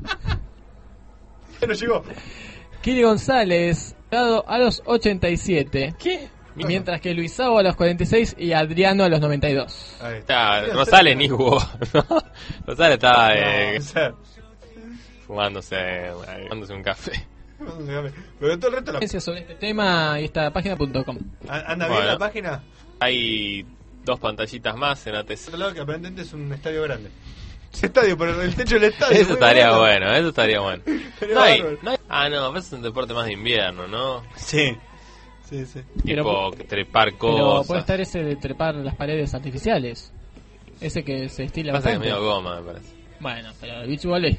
no llegó. Kiri González, dado a los ochenta y siete. ¿Qué? Mientras que Luisao a los cuarenta y seis y Adriano a los noventa y dos. Ahí está. Está, Rosales ni jugó. ¿no? Rosales estaba eh, O sea, fumándose, eh, fumándose un café. pero todo el resto la... Información sobre este tema y esta página punto com. ¿Anda Bueno. bien la página? Hay dos pantallitas más en A T C. Otro lado que aparentemente es un estadio grande. Es estadio, pero el techo del estadio. Eso muy estaría bueno, eso estaría bueno. Estaría No hay, bárbaro. no hay- ah, no, pero es un deporte más de invierno, ¿no? Sí. Sí, sí. Pero- Tipo trepar Pero puede cosas. estar ese de trepar las paredes artificiales. Ese que se estila Pasa que es bastante. medio goma, me parece. Bueno, pero el beach volley.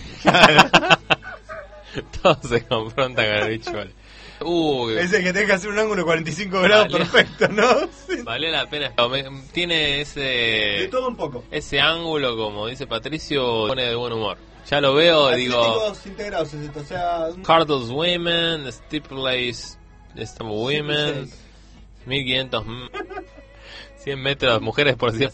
Todos se confrontan con el bicho. vale. Uh, Ese que tenga que hacer un ángulo de cuarenta y cinco grados Vale. perfecto, ¿no? Sí. vale la pena. Me- Tiene De ese todo un poco. ese ángulo, como dice Patricio, pone de buen humor. Ya lo veo, digo, Atléticos integrados es esto, o sea... un- Cardles Women, Stipulates, Stable Women, seis. mil quinientos, mm, cien metros, mujeres por cien.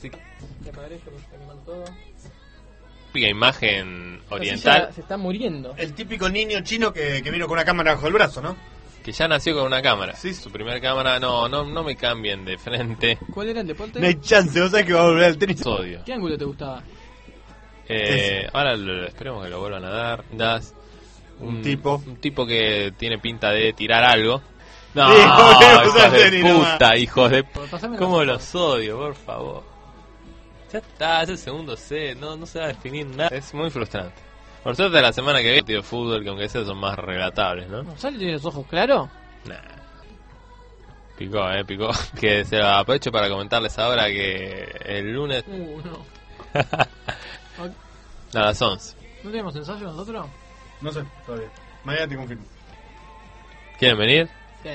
Típica imagen oriental Se está muriendo. El típico niño chino que, que vino con una cámara bajo el brazo, ¿no? que ya nació con una cámara. Sí. Su primer cámara, no, no, no me cambien de frente. ¿Cuál era el deporte? No hay chance, vos sabés que va a volver al tenis. Odio. ¿Qué ángulo te gustaba? Eh, ahora lo- esperemos que lo vuelvan a dar. Das Un tipo. un tipo que tiene pinta de tirar algo. No, Sí, volvemos hijos al de tenis nomás. puta, hijos de Por pasarme cómo la- los odio, por favor. Ya está, es el segundo set, no, no se va a definir nada. Es muy frustrante. Por suerte la semana que viene partido de fútbol que aunque sea son más relatables, ¿no? ¿González tiene los ojos claros? Nah. Picó, eh, picó. Que se lo aprovecho para comentarles ahora que el lunes Uh, no. a las once. ¿No tenemos ensayo nosotros? No sé, todavía. Mañana te confirmo. ¿Quieren venir? Sí.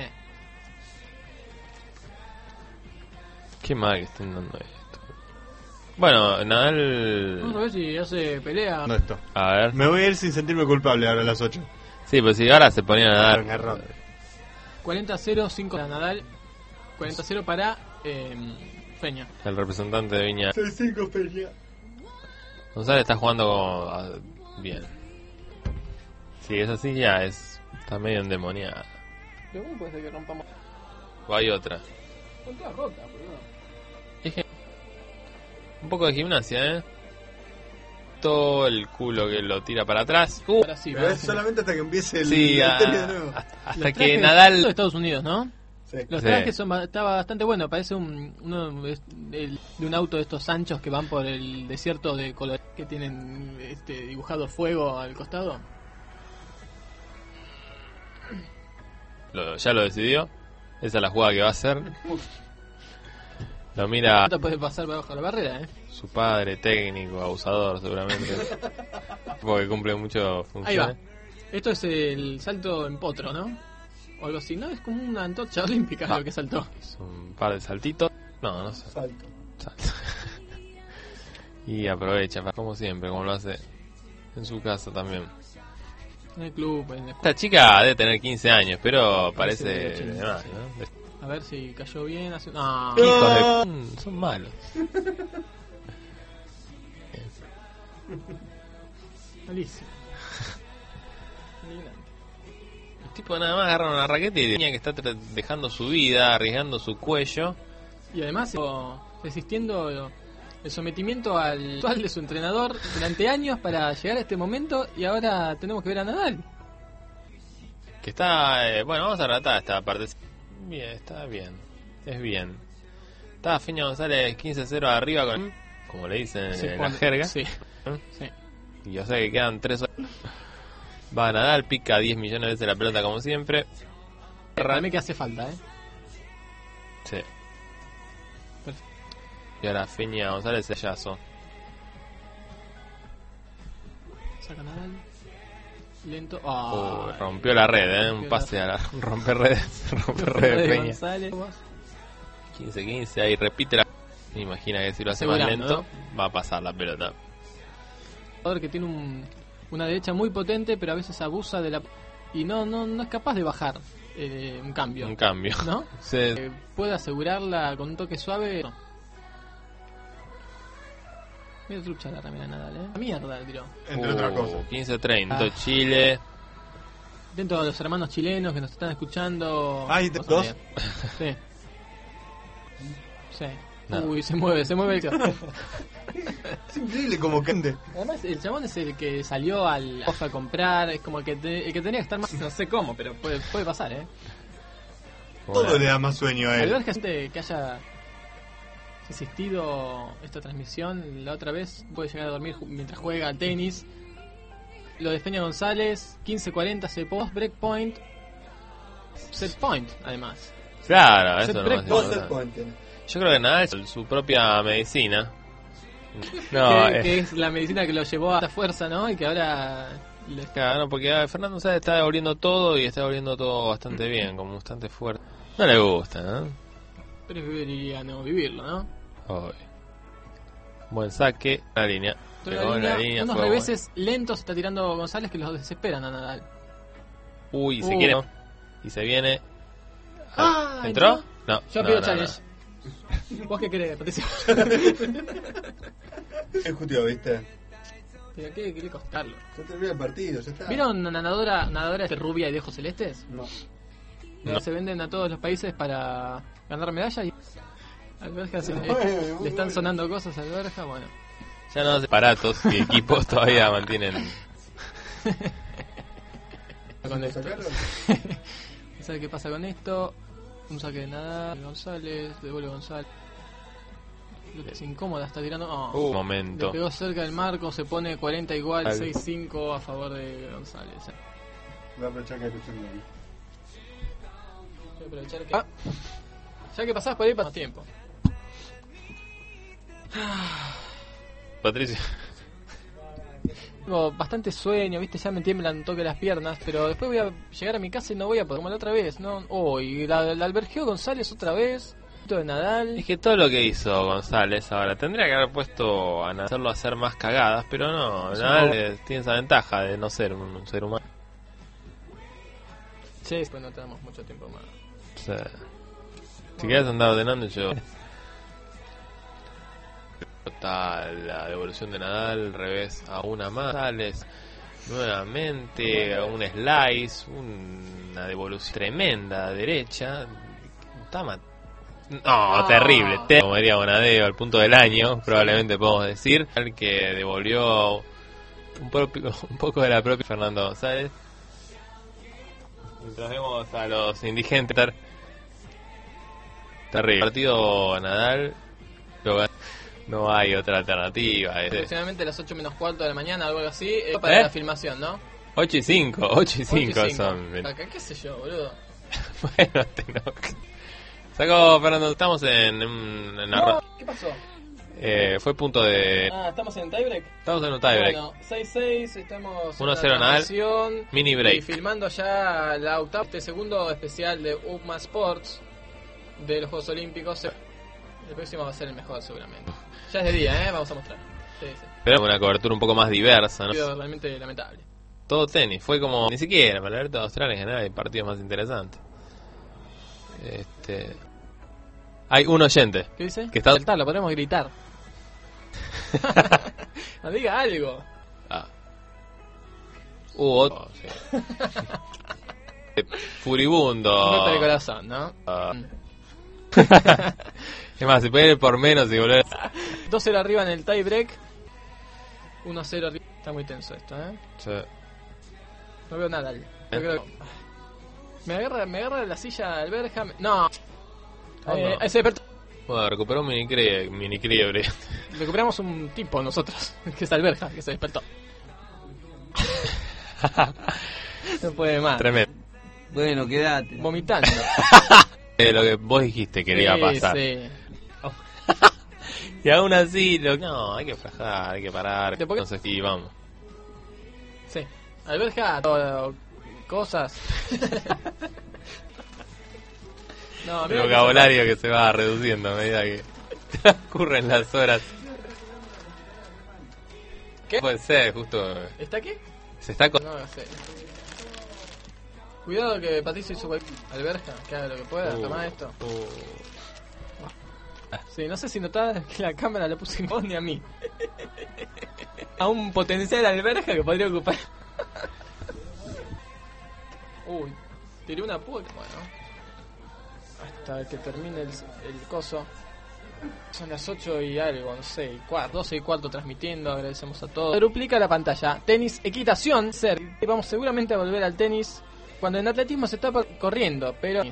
Qué mal que estén dando esto. Bueno, Vamos a Nadal... ver si hace pelea. No esto. A ver. Me voy a ir sin sentirme culpable ahora a las ocho. Sí, pues si ahora se ponían a dar... Error. cuarenta a cero, cinco para Nadal. cuarenta a cero para eh, Peña. El representante de Viña. Soy cinco Peña. González está jugando como, ah, bien. Si es así ya es... Está medio endemoniada. Pero ¿cómo puede ser que rompamos? O hay otra. Son todas rotas, boludo. Es que- Un poco de gimnasia, ¿eh? Todo el culo que lo tira para atrás. Uh, Ahora sí, Pero va. es solamente hasta que empiece el, sí, el ah, tenis de nuevo. hasta, Los hasta que trajes Nadal... de Estados Unidos, ¿no? Sí. Los Sí. trajes son ba- está bastante bueno, parece un uno de, de- de un auto de estos anchos que van por el desierto de color que tienen este dibujado fuego al costado. Lo- ya lo decidió. Esa es la jugada que va a hacer. Lo mira No te puede pasar por abajo de la barrera, ¿eh? su padre, técnico, abusador seguramente. Porque cumple mucho Ahí va. funciones. Esto es el salto en potro, ¿no? O algo así, ¿no? Es como una antorcha olímpica Ah. lo que saltó. Hizo un par de saltitos. No, no sé. Salto. Salto. Y aprovecha, como siempre, como lo hace en su casa también. En el club, en el- Esta chica debe tener quince años, pero Parece parece de ochenta. de más, ¿no? A ver si cayó bien. Hace... No. Hijos de... Mm, son malos. Malísimo. El tipo nada más agarra una raqueta y tenía que estar tra- dejando su vida, arriesgando su cuello. Y además, o, resistiendo el sometimiento al actual de su entrenador durante años para llegar a este momento. Y ahora tenemos que ver a Nadal. Que está... eh, bueno, vamos a relatar esta parte. Bien, está bien. Es bien. Está Feña González quince a cero arriba con... Como le dicen Sí, en la cuando- jerga. Sí, sí. Y o sea que quedan tres horas. Va a Nadal, pica diez millones de veces la pelota como siempre. Para mí que hace falta, ¿eh? Sí. Perfecto. Y ahora Feña González sellazo. Saca Nadal. Lento. Uh, Ah, rompió la red, ¿eh? Un rompió pase la a la... Rompe redes. Rompe redes Peña. González. quince quince, ahí repite la... Me imagina que si lo hace más Asegurando, lento, va a pasar la pelota. Un jugador que tiene un, una derecha muy potente, pero a veces abusa de la... y no no no es capaz de bajar eh, un cambio. Un cambio. ¿No? Sí. Eh, puede asegurarla con un toque suave. No. Mira trucha la remera Nadal, ¿eh? La mierda el tiró. Entre Uh, otras cosas. quince treinta, Ah. Chile. Dentro de los hermanos chilenos que nos están escuchando. Ay, vamos dos. a ver. Sí. Sí. No. Uy, se mueve, se mueve el chabón. Es increíble como cande. Además, el chabón es el que salió al a comprar, es como el que, te- el que tenía que estar más. No sé cómo, pero puede, puede pasar, ¿eh? Todo le da más sueño a Al él. ver gente que haya asistido esta transmisión la otra vez, puede llegar a dormir ju- mientras juega al tenis. Lo de Peña González, quince cuarenta, set post, breakpoint, set point, además. Claro, Set eso no break, es dos importante. Yo creo que Nadal es su propia medicina. No, que, eh, que es la medicina que lo llevó a esta fuerza, ¿no? Y que ahora... le- claro, porque ah, Fernando Sáenz está devolviendo todo y está devolviendo todo bastante bien, como bastante fuerte. No le gusta, ¿no? preferiría no vivirlo, ¿no? Hoy. Buen saque, la línea. Pero Pegó la en línea, la línea, unos fue reveses lentos está tirando González que los desesperan a Nadal. bueno. Uy, se Uh. quiere. Y se viene. Ah, ¿Entró? ¿entró? No. Yo no, pido no, challenge. no. ¿Vos qué querés, Patricio? Es justo, ¿viste? Pero qué querés costarlo. Ya termina el partido, ya está. ¿Vieron una nadadora, nadadora de rubia y de ojos celestes? No. No. Se venden a todos los países para ganar medallas y... Alberja se- Bueno, le muy están bueno. sonando cosas a Alberja, bueno. Ya no aparatos y equipos todavía mantienen. Con ¿Lo esto. sacaron? ¿Sabes qué pasa con esto? Un saque de Nadal, González, devuelve González. Creo que es incómoda, está tirando... Oh, Uh, le momento. pegó cerca del marco, se pone cuarenta igual, Al- seis cinco a favor de González. Voy a aprovechar que estoy en Voy a aprovechar que... Ah, ya que pasás por ahí, pasamos tiempo. Patricio. Tengo bastante sueño, viste, ya me tiemblan un toque las piernas, pero después voy a llegar a mi casa y no voy a poder como la otra vez, ¿no? Oh, y la, la albergeo González otra vez, esto de Nadal. Es que todo lo que hizo González ahora tendría que haber puesto a hacerlo a hacer más cagadas, pero no. Sí. Nadal eh, tiene esa ventaja de no ser un, un ser humano. Sí, después no tenemos mucho tiempo más. O sea, si quieres andar ordenando, yo. Está la devolución de Nadal, revés a una más. González nuevamente a un slice, una devolución tremenda a derecha. Está mat- No, Ah. terrible. Te- Como diría Bonadeo, al punto del año, probablemente podemos decir. El que devolvió un, propio- un poco de la propia Fernando González. Mientras vemos a los indigentes. Terrible. Partido Nadal. Lo gan- No hay otra alternativa. Es Aproximadamente a las ocho menos cuarto de la mañana, algo así, eh, para ¿Eh? la filmación, ¿no? ocho y cinco. ocho y cinco ocho y cinco. son. Acá, qué sé yo, boludo. Bueno, te no- Sacó Fernando. Estamos en, en, en la No, ro- ¿qué pasó? eh, Fue punto de. Ah, ¿estamos en tiebreak? Estamos en un tiebreak. Bueno, seis seis, estamos en uno la cero Nadal. transmisión Mini y break. filmando ya la octava, este segundo especial de U M A Sports de los Juegos Olímpicos. El próximo va a ser el mejor seguramente. Ya es de día, ¿eh? Vamos a mostrar. Sí, sí. Pero una cobertura un poco más diversa, ¿no? Partido realmente lamentable. Todo tenis. Fue como. Ni siquiera. Para el Abierto de Australia en general hay partidos más interesantes. Este. Hay un oyente. ¿Qué dice? Que está- Saltar, lo podemos gritar. No diga algo. Ah. Uh, otro. sí. Eh, Furibundo. Golpe de corazón, ¿no? Ah. Es más, se puede ir por menos y volver. dos cero arriba en el tie break. uno cero arriba. Está muy tenso esto, ¿eh? Sí. No veo nada. Yo creo que- Me agarra, me agarra la silla Alberja. me- No. Oh, Eh, no. se despertó. Bueno, recuperó un mini crie- mini criebre. Recuperamos un tipo nosotros, que es Alberja, que se despertó. No puede más. Tremendo. Bueno, quédate. Vomitando. Eh, lo que vos dijiste que le iba a Sí, pasar. sí. Y aún así, lo... no, hay que fajar, hay que parar. ¿De por qué? Entonces, y vamos. Sí. Alberja, todo, cosas. No, El mira que vocabulario que se va reduciendo a medida que transcurren las horas. ¿Qué? Puede ser, justo. se- ¿Está aquí? Se está con... No lo sé. Cuidado que Patricio hizo cualquier alberja, que haga lo que pueda, Uh, toma esto. uh. Sí, no sé si notás que la cámara la puse en vos ni a mí. A un potencial alberja que podría ocupar. Uy, tiré una puta. Bueno, hasta que termine el, el coso. Son las ocho y algo, no sé, y cuarto, doce y cuarto transmitiendo, agradecemos a todos. Duplica la pantalla. Tenis, equitación, ser. Vamos seguramente a volver al tenis cuando en atletismo se está corriendo, pero...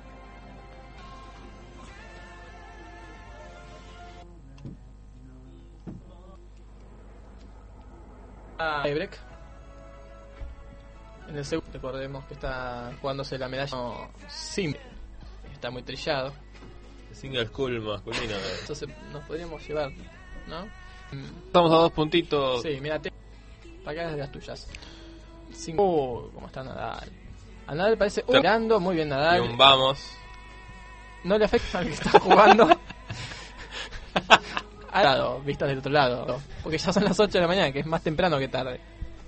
Ah, break. En el segundo, recordemos que está jugándose la medalla no, Sim. Está muy trillado. Single school masculino. eh. Entonces nos podríamos llevar, ¿no? Estamos a dos puntitos. Sí, mira, te... para acá desde las tuyas. Cinco... Uh, cómo está Nadal. A Nadal parece... Uh, mirando, muy bien Y Nadal. un vamos. No le afecta al que está jugando. Al lado, vistas del otro lado. Porque ya son las ocho de la mañana, que es más temprano que tarde.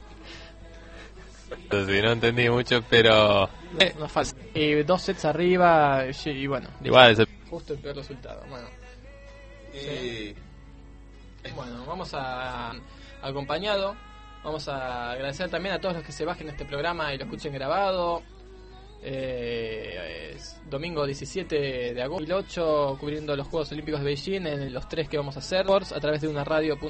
Sí, no entendí mucho, pero... Eh, nos falta. Y dos sets arriba, y, y bueno. Igual es el... Justo el peor resultado. Bueno, Sí. bueno, vamos a... acompañado. Vamos a agradecer también a todos los que se bajen este programa y lo escuchen grabado. Eh, es domingo diecisiete de agosto, dos mil ocho, cubriendo los Juegos Olímpicos de Beijing en los tres que vamos a hacer a través de una radio.